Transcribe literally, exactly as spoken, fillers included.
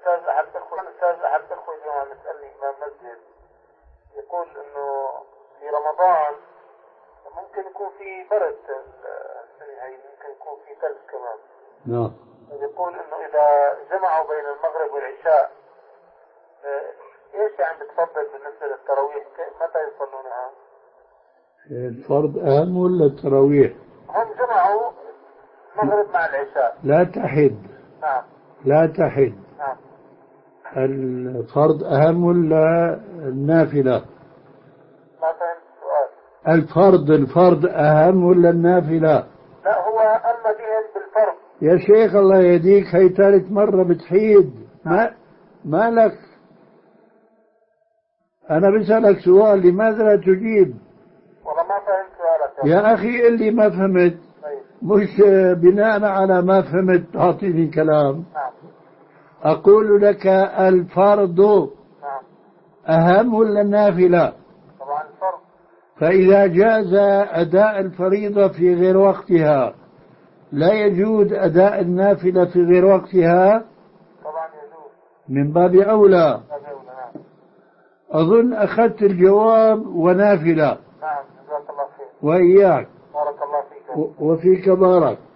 أستاذ أحد الأخوة أستاذ أحد الأخوة اليوم عم يسألني إمام مسجد يقول إنه في رمضان ممكن يكون في برد السنة هاي، ممكن يكون في ثلج كمان. نعم. يقول إنه إذا جمعوا بين المغرب والعشاء إيش يعني بتفضل بالنسبة للتراويح؟ متى يصلونها؟ الفرض أهم ولا التراويح؟ هم جمعوا المغرب مع العشاء. لا تحد. نعم. لا تحد. نعم. الفرض أهم ولا النافلة؟ ما فهمت السؤال. الفرض الفرض أهم ولا النافلة؟ لا هو أما بهم بالفرض. يا شيخ الله يهديك، هي ثالث مرة بتحيد. ما ما لك؟ أنا بسألك سؤال، لماذا لا تجيب؟ والله ما فهمت سؤالك يا أخي اللي ما فهمت. طيب. مش بناء على ما فهمت تعطيني كلام. نعم. أقول لك الفرض نعم. أهم ولا النافلة؟ طبعا الفرض. فإذا جاز أداء الفريضة في غير وقتها لا يجوز أداء النافلة في غير وقتها؟ طبعا يجوز. من باب أولى. نعم. أظن أخذت الجواب ونافلة. نعم جزاك الله خير. وإياك. بارك الله فيك. وفيك بارك.